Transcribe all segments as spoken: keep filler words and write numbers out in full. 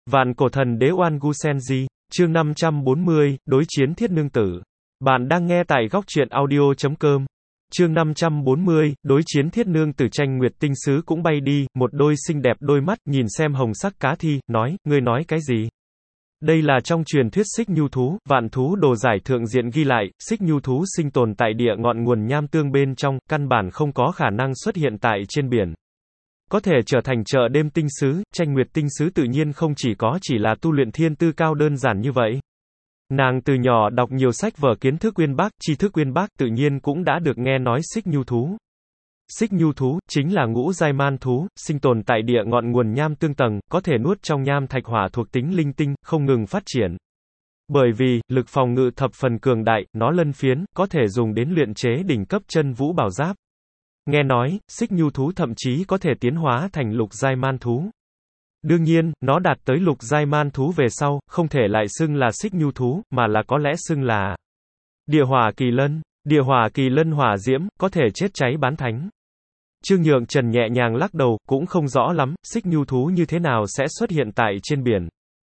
Vạn cổ thần đế Oan Gu Senji, chương năm trăm bốn mươi, đối chiến thiết nương tử. Bạn đang nghe tại góc truyện audio chấm com. Chương năm trăm bốn mươi, đối chiến thiết nương tử. Tranh nguyệt tinh sứ cũng bay đi, một đôi xinh đẹp đôi mắt, nhìn xem hồng sắc cá thi, nói, ngươi nói cái gì? Đây là trong truyền thuyết xích nhu thú, vạn thú đồ giải thượng diện ghi lại, xích nhu thú sinh tồn tại địa ngọn nguồn nham tương bên trong, căn bản không có khả năng xuất hiện tại trên biển. Có thể trở thành chợ đêm tinh sứ, tranh nguyệt tinh sứ tự nhiên không chỉ có chỉ là tu luyện thiên tư cao đơn giản như vậy. Nàng từ nhỏ đọc nhiều sách vở kiến thức uyên bác, tri thức uyên bác, tự nhiên cũng đã được nghe nói xích nhu thú. Xích nhu thú, chính là ngũ giai man thú, sinh tồn tại địa ngọn nguồn nham tương tầng, có thể nuốt trong nham thạch hỏa thuộc tính linh tinh, không ngừng phát triển. Bởi vì, lực phòng ngự thập phần cường đại, nó lân phiến, có thể dùng đến luyện chế đỉnh cấp chân vũ bảo giáp. Nghe nói, xích nhu thú thậm chí có thể tiến hóa thành lục giai man thú. Đương nhiên, nó đạt tới lục giai man thú về sau, không thể lại xưng là xích nhu thú, mà là có lẽ xưng là địa hỏa kỳ lân. Địa hỏa kỳ lân hỏa diễm, có thể chết cháy bán thánh. Trương Nhượng Trần nhẹ nhàng lắc đầu, cũng không rõ lắm, xích nhu thú như thế nào sẽ xuất hiện tại trên biển.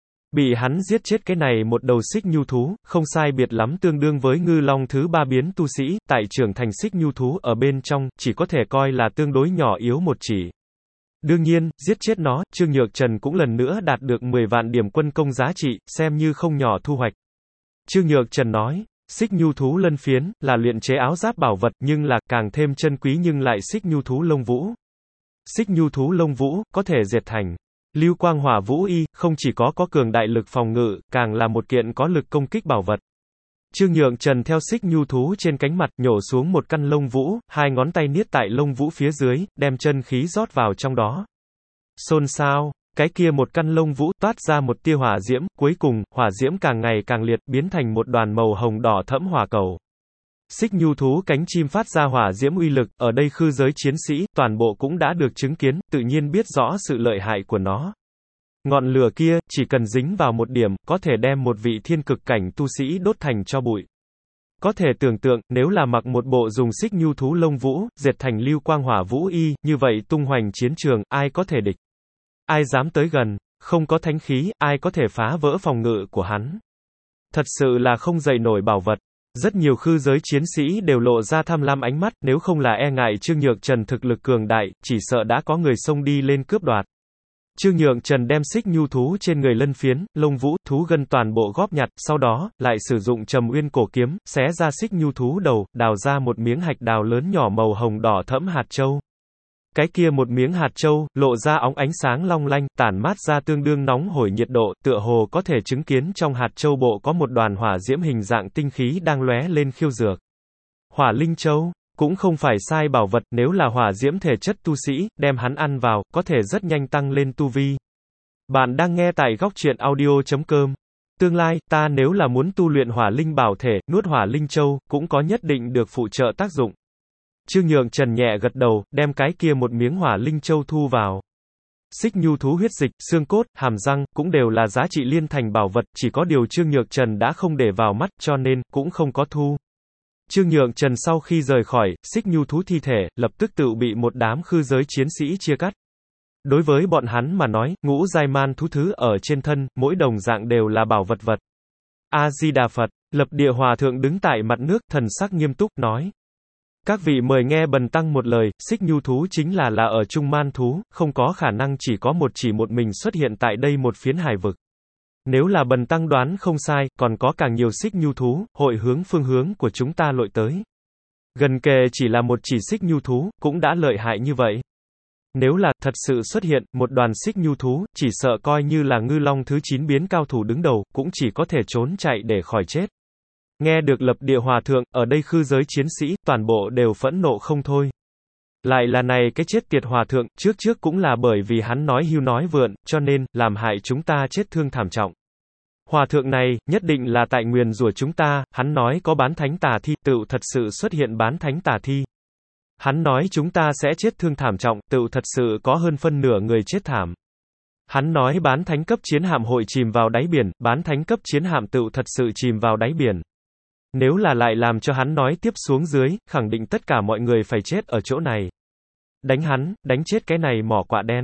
Bị hắn giết chết cái này một đầu xích nhu thú, không sai biệt lắm tương đương với ngư long thứ ba biến tu sĩ, tại trưởng thành xích nhu thú ở bên trong, chỉ có thể coi là tương đối nhỏ yếu một chỉ. Đương nhiên, giết chết nó, Trương Nhược Trần cũng lần nữa đạt được mười vạn điểm quân công giá trị, xem như không nhỏ thu hoạch. Trương Nhược Trần nói, xích nhu thú lân phiến, là luyện chế áo giáp bảo vật, nhưng là, càng thêm chân quý nhưng lại xích nhu thú lông vũ. Xích nhu thú lông vũ, có thể dệt thành lưu quang hỏa vũ y, không chỉ có có cường đại lực phòng ngự, càng là một kiện có lực công kích bảo vật. Trương Nhượng Trần theo xích nhu thú trên cánh mặt, nhổ xuống một căn lông vũ, hai ngón tay niết tại lông vũ phía dưới, đem chân khí rót vào trong đó. Xôn xao, cái kia một căn lông vũ, toát ra một tia hỏa diễm, cuối cùng, hỏa diễm càng ngày càng liệt, biến thành một đoàn màu hồng đỏ thẫm hỏa cầu. Xích nhu thú cánh chim phát ra hỏa diễm uy lực, ở đây khư giới chiến sĩ, toàn bộ cũng đã được chứng kiến, tự nhiên biết rõ sự lợi hại của nó. Ngọn lửa kia, chỉ cần dính vào một điểm, có thể đem một vị thiên cực cảnh tu sĩ đốt thành tro bụi. Có thể tưởng tượng, nếu là mặc một bộ dùng xích nhu thú lông vũ, dệt thành lưu quang hỏa vũ y, như vậy tung hoành chiến trường, ai có thể địch? Ai dám tới gần? Không có thánh khí, ai có thể phá vỡ phòng ngự của hắn? Thật sự là không dậy nổi bảo vật. Rất nhiều khư giới chiến sĩ đều lộ ra tham lam ánh mắt, nếu không là e ngại Trương Nhượng Trần thực lực cường đại, chỉ sợ đã có người xông đi lên cướp đoạt. Trương Nhượng Trần đem xích nhu thú trên người lân phiến, lông vũ, thú gân toàn bộ góp nhặt, sau đó, lại sử dụng trầm uyên cổ kiếm, xé ra xích nhu thú đầu, đào ra một miếng hạch đào lớn nhỏ màu hồng đỏ thẫm hạt châu. Cái kia một miếng hạt châu, lộ ra óng ánh sáng long lanh, tản mát ra tương đương nóng hổi nhiệt độ, tựa hồ có thể chứng kiến trong hạt châu bộ có một đoàn hỏa diễm hình dạng tinh khí đang lóe lên khiêu dược. Hỏa linh châu, cũng không phải sai bảo vật, nếu là hỏa diễm thể chất tu sĩ, đem hắn ăn vào, có thể rất nhanh tăng lên tu vi. Bạn đang nghe tại góc truyện audio chấm com. Tương lai, ta nếu là muốn tu luyện hỏa linh bảo thể, nuốt hỏa linh châu, cũng có nhất định được phụ trợ tác dụng. Trương Nhượng Trần nhẹ gật đầu, đem cái kia một miếng hỏa linh châu thu vào. Xích nhu thú huyết dịch, xương cốt, hàm răng, cũng đều là giá trị liên thành bảo vật, chỉ có điều Trương Nhượng Trần đã không để vào mắt, cho nên, cũng không có thu. Trương Nhượng Trần sau khi rời khỏi, xích nhu thú thi thể, lập tức tự bị một đám khư giới chiến sĩ chia cắt. Đối với bọn hắn mà nói, ngũ giai man thú thứ ở trên thân, mỗi đồng dạng đều là bảo vật vật. A-di-đà Phật, Lập Địa Hòa Thượng đứng tại mặt nước, thần sắc nghiêm túc, nói. Các vị mời nghe bần tăng một lời, xích nhu thú chính là là ở trung man thú, không có khả năng chỉ có một chỉ một mình xuất hiện tại đây một phiến hải vực. Nếu là bần tăng đoán không sai, còn có càng nhiều xích nhu thú, hội hướng phương hướng của chúng ta lội tới. Gần kề chỉ là một chỉ xích nhu thú, cũng đã lợi hại như vậy. Nếu là thật sự xuất hiện một đoàn xích nhu thú, chỉ sợ coi như là ngư long thứ chín biến cao thủ đứng đầu, cũng chỉ có thể trốn chạy để khỏi chết. Nghe được Lập Địa Hòa Thượng, ở đây khư giới chiến sĩ, toàn bộ đều phẫn nộ không thôi. Lại là này cái chết tiệt Hòa Thượng, trước trước cũng là bởi vì hắn nói hưu nói vượn, cho nên, làm hại chúng ta chết thương thảm trọng. Hòa Thượng này, nhất định là tại nguyền rủa chúng ta, hắn nói có bán thánh tà thi, tựu thật sự xuất hiện bán thánh tà thi. Hắn nói chúng ta sẽ chết thương thảm trọng, tựu thật sự có hơn phân nửa người chết thảm. Hắn nói bán thánh cấp chiến hạm hội chìm vào đáy biển, bán thánh cấp chiến hạm tựu thật sự chìm vào đáy biển. Nếu là lại làm cho hắn nói tiếp xuống dưới, khẳng định tất cả mọi người phải chết ở chỗ này. Đánh hắn, đánh chết cái này mỏ quạ đen.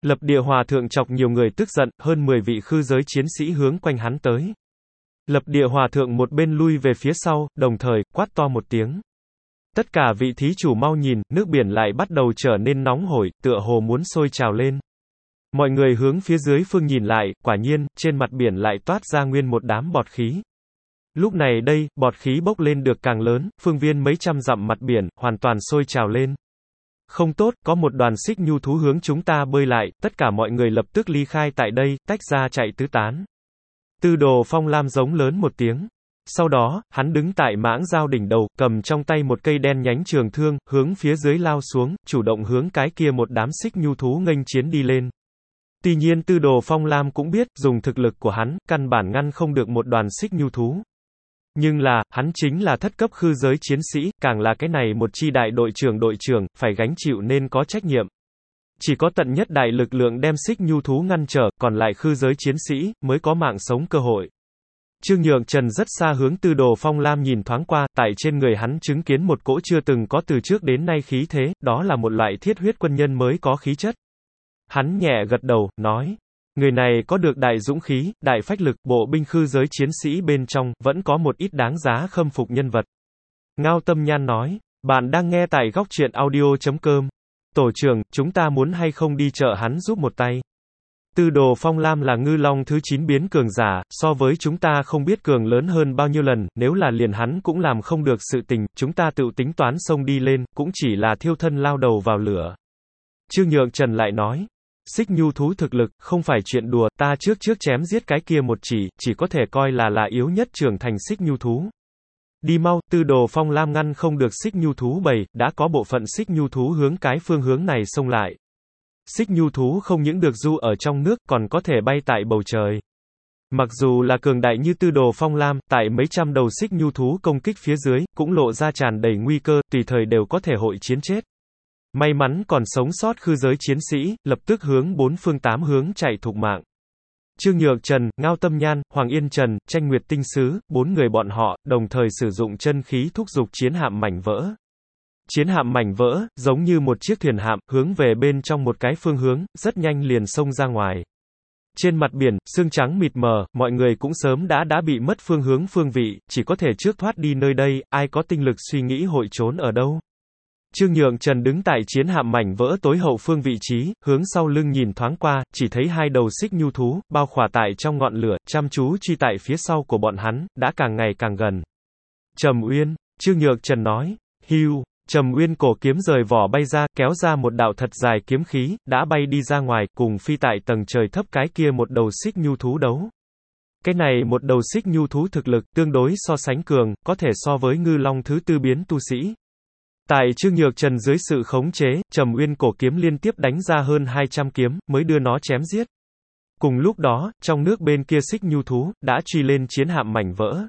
Lập Địa Hòa Thượng chọc nhiều người tức giận, hơn mười vị khư giới chiến sĩ hướng quanh hắn tới. Lập Địa Hòa Thượng một bên lui về phía sau, đồng thời, quát to một tiếng. Tất cả vị thí chủ mau nhìn, nước biển lại bắt đầu trở nên nóng hổi, tựa hồ muốn sôi trào lên. Mọi người hướng phía dưới phương nhìn lại, quả nhiên, trên mặt biển lại toát ra nguyên một đám bọt khí. Lúc này đây, bọt khí bốc lên được càng lớn, phương viên mấy trăm dặm mặt biển, hoàn toàn sôi trào lên. Không tốt, có một đoàn xích nhu thú hướng chúng ta bơi lại, tất cả mọi người lập tức ly khai tại đây, tách ra chạy tứ tán. Tư Đồ Phong Lam giống lớn một tiếng. Sau đó, hắn đứng tại mãng dao đỉnh đầu, cầm trong tay một cây đen nhánh trường thương, hướng phía dưới lao xuống, chủ động hướng cái kia một đám xích nhu thú nghênh chiến đi lên. Tuy nhiên Tư Đồ Phong Lam cũng biết, dùng thực lực của hắn, căn bản ngăn không được một đoàn xích nhu thú. Nhưng là, hắn chính là thất cấp khư giới chiến sĩ, càng là cái này một chi đại đội trưởng đội trưởng, phải gánh chịu nên có trách nhiệm. Chỉ có tận nhất đại lực lượng đem xích nhu thú ngăn trở, còn lại khư giới chiến sĩ, mới có mạng sống cơ hội. Trương Nhượng Trần rất xa hướng Tư Đồ Phong Lam nhìn thoáng qua, tại trên người hắn chứng kiến một cỗ chưa từng có từ trước đến nay khí thế, đó là một loại thiết huyết quân nhân mới có khí chất. Hắn nhẹ gật đầu, nói. Người này có được đại dũng khí, đại phách lực, bộ binh khư giới chiến sĩ bên trong, vẫn có một ít đáng giá khâm phục nhân vật. Ngao Tâm Nhan nói, bạn đang nghe tại góc truyện audio chấm com. Tổ trưởng, chúng ta muốn hay không đi chợ hắn giúp một tay. Tư Đồ Phong Lam là ngư long thứ chín biến cường giả, so với chúng ta không biết cường lớn hơn bao nhiêu lần, nếu là liền hắn cũng làm không được sự tình, chúng ta tự tính toán xông đi lên, cũng chỉ là thiêu thân lao đầu vào lửa. Trương Nhượng Trần lại nói. Xích nhu thú thực lực, không phải chuyện đùa, ta trước trước chém giết cái kia một chỉ, chỉ có thể coi là là yếu nhất trưởng thành xích nhu thú. Đi mau, Tư Đồ Phong Lam ngăn không được xích nhu thú bầy, đã có bộ phận xích nhu thú hướng cái phương hướng này xông lại. Xích nhu thú không những được du ở trong nước, còn có thể bay tại bầu trời. Mặc dù là cường đại như Tư Đồ Phong Lam, tại mấy trăm đầu xích nhu thú công kích phía dưới, cũng lộ ra tràn đầy nguy cơ, tùy thời đều có thể hội chiến chết. May mắn còn sống sót khư giới chiến sĩ, lập tức hướng bốn phương tám hướng chạy thục mạng. Trương Nhượng Trần, Ngao Tâm Nhan, Hoàng Yên Trần, Tranh Nguyệt Tinh Sứ, bốn người bọn họ, đồng thời sử dụng chân khí thúc giục chiến hạm mảnh vỡ. Chiến hạm mảnh vỡ, giống như một chiếc thuyền hạm, hướng về bên trong một cái phương hướng, rất nhanh liền xông ra ngoài. Trên mặt biển, sương trắng mịt mờ, mọi người cũng sớm đã đã bị mất phương hướng phương vị, chỉ có thể trước thoát đi nơi đây, ai có tinh lực suy nghĩ hội trốn ở đâu. Trương Nhượng Trần đứng tại chiến hạm mảnh vỡ tối hậu phương vị trí, hướng sau lưng nhìn thoáng qua, chỉ thấy hai đầu xích nhu thú, bao khỏa tại trong ngọn lửa, chăm chú truy tại phía sau của bọn hắn, đã càng ngày càng gần. Trầm Uyên, Trương Nhượng Trần nói, hưu, Trầm Uyên cổ kiếm rời vỏ bay ra, kéo ra một đạo thật dài kiếm khí, đã bay đi ra ngoài, cùng phi tại tầng trời thấp cái kia một đầu xích nhu thú đấu. Cái này một đầu xích nhu thú thực lực, tương đối so sánh cường, có thể so với ngư long thứ tư biến tu sĩ. Tại Trương Nhượng Trần dưới sự khống chế, Trầm Uyên cổ kiếm liên tiếp đánh ra hơn hai trăm kiếm, mới đưa nó chém giết. Cùng lúc đó, trong nước bên kia xích nhu thú, đã truy lên chiến hạm mảnh vỡ.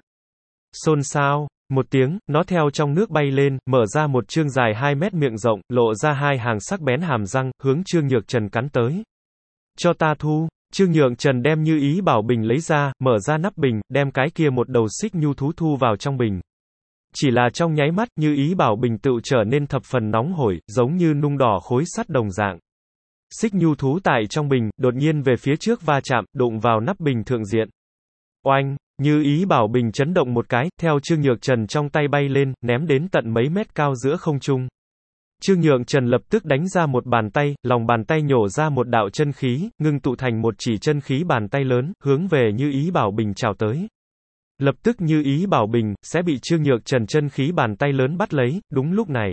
Xôn xao, một tiếng, nó theo trong nước bay lên, mở ra một chương dài hai mét miệng rộng, lộ ra hai hàng sắc bén hàm răng, hướng Trương Nhượng Trần cắn tới. Cho ta thu, Trương Nhượng Trần đem Như Ý Bảo Bình lấy ra, mở ra nắp bình, đem cái kia một đầu xích nhu thú thu vào trong bình. Chỉ là trong nháy mắt, Như Ý Bảo Bình tự trở nên thập phần nóng hổi, giống như nung đỏ khối sắt đồng dạng. Xích nhu thú tại trong bình, đột nhiên về phía trước va chạm, đụng vào nắp bình thượng diện. Oanh, Như Ý Bảo Bình chấn động một cái, theo Trương Nhượng Trần trong tay bay lên, ném đến tận mấy mét cao giữa không trung. Trương Nhượng Trần lập tức đánh ra một bàn tay, lòng bàn tay nhổ ra một đạo chân khí, ngưng tụ thành một chỉ chân khí bàn tay lớn, hướng về Như Ý Bảo Bình chào tới. Lập tức Như Ý Bảo Bình, sẽ bị Trương Nhượng Trần chân khí bàn tay lớn bắt lấy, đúng lúc này.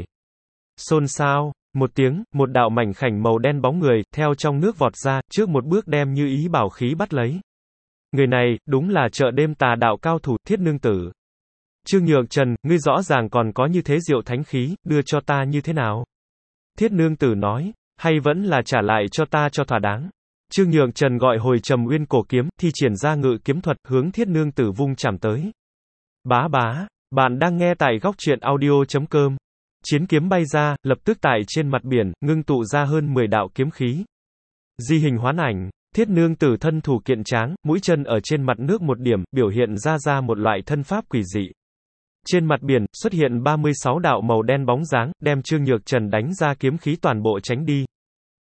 Xôn xao, một tiếng, một đạo mảnh khảnh màu đen bóng người, theo trong nước vọt ra, trước một bước đem Như Ý Bảo khí bắt lấy. Người này, đúng là chợ đêm tà đạo cao thủ, Thiết Nương Tử. Trương Nhượng Trần, ngươi rõ ràng còn có như thế diệu thánh khí, đưa cho ta như thế nào? Thiết Nương Tử nói, hay vẫn là trả lại cho ta cho thỏa đáng. Trương Nhượng Trần gọi hồi Trầm Uyên cổ kiếm, thi triển ra ngự kiếm thuật, hướng Thiết Nương Tử vung chạm tới. Bá bá, bạn đang nghe tại góc truyện audio chấm com. Chiến kiếm bay ra, lập tức tại trên mặt biển, ngưng tụ ra hơn mười đạo kiếm khí. Di hình hoán ảnh, Thiết Nương Tử thân thủ kiện tráng, mũi chân ở trên mặt nước một điểm, biểu hiện ra ra một loại thân pháp quỷ dị. Trên mặt biển, xuất hiện ba mươi sáu đạo màu đen bóng dáng, đem Trương Nhượng Trần đánh ra kiếm khí toàn bộ tránh đi.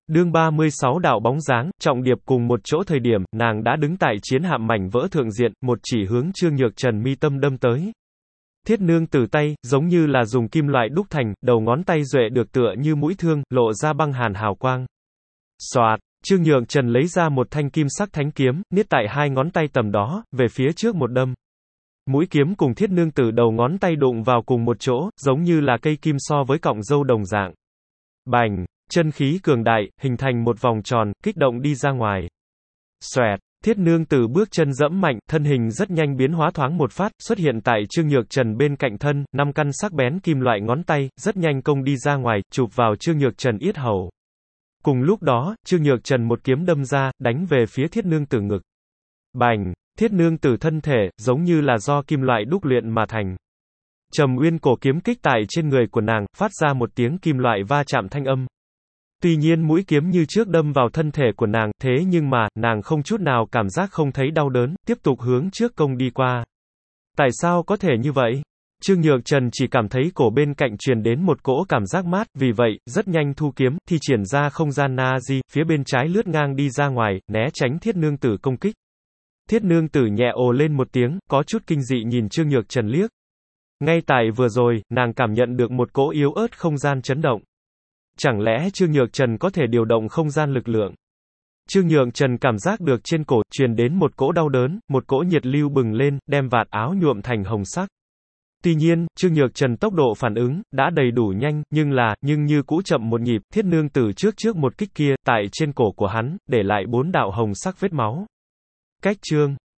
Đương ba mươi sáu đạo bóng dáng, trọng điệp cùng một chỗ thời điểm, nàng đã đứng tại chiến hạm mảnh vỡ thượng diện, một chỉ hướng Trương Nhược Trần mi tâm đâm tới. Thiết nương tử tay, giống như là dùng kim loại đúc thành, đầu ngón tay duệ được tựa như mũi thương, lộ ra băng hàn hào quang. Soạt, Trương Nhược Trần lấy ra một thanh kim sắc thánh kiếm, niết tại hai ngón tay tầm đó, về phía trước một đâm. Mũi kiếm cùng thiết nương tử đầu ngón tay đụng vào cùng một chỗ, giống như là cây kim so với cọng dâu đồng dạng. Bành, chân khí cường đại, hình thành một vòng tròn, kích động đi ra ngoài. Xoẹt, thiết nương tử bước chân dẫm mạnh, thân hình rất nhanh biến hóa thoáng một phát, xuất hiện tại Trương Nhược Trần bên cạnh thân, năm căn sắc bén kim loại ngón tay, rất nhanh công đi ra ngoài, chụp vào Trương Nhược Trần yết hầu. Cùng lúc đó, Trương Nhược Trần một kiếm đâm ra, đánh về phía thiết nương tử ngực. Bành, thiết nương tử thân thể, giống như là do kim loại đúc luyện mà thành. Trầm Uyên cổ kiếm kích tại trên người của nàng, phát ra một tiếng kim loại va chạm thanh âm. Tuy nhiên mũi kiếm như trước đâm vào thân thể của nàng, thế nhưng mà, nàng không chút nào cảm giác không thấy đau đớn, tiếp tục hướng trước công đi qua. Tại sao có thể như vậy? Trương Nhược Trần chỉ cảm thấy cổ bên cạnh truyền đến một cỗ cảm giác mát, vì vậy, rất nhanh thu kiếm, thi triển ra không gian Na-di, phía bên trái lướt ngang đi ra ngoài, né tránh thiết nương tử công kích. Thiết nương tử nhẹ ồ lên một tiếng, có chút kinh dị nhìn Trương Nhược Trần liếc. Ngay tại vừa rồi, nàng cảm nhận được một cỗ yếu ớt không gian chấn động. Chẳng lẽ Trương Nhược Trần có thể điều động không gian lực lượng? Trương Nhược Trần cảm giác được trên cổ, truyền đến một cỗ đau đớn, một cỗ nhiệt lưu bừng lên, đem vạt áo nhuộm thành hồng sắc. Tuy nhiên, Trương Nhược Trần tốc độ phản ứng, đã đầy đủ nhanh, nhưng là, nhưng như cũ chậm một nhịp, thiết nương tử trước trước một kích kia, tại trên cổ của hắn, để lại bốn đạo hồng sắc vết máu. Cách chương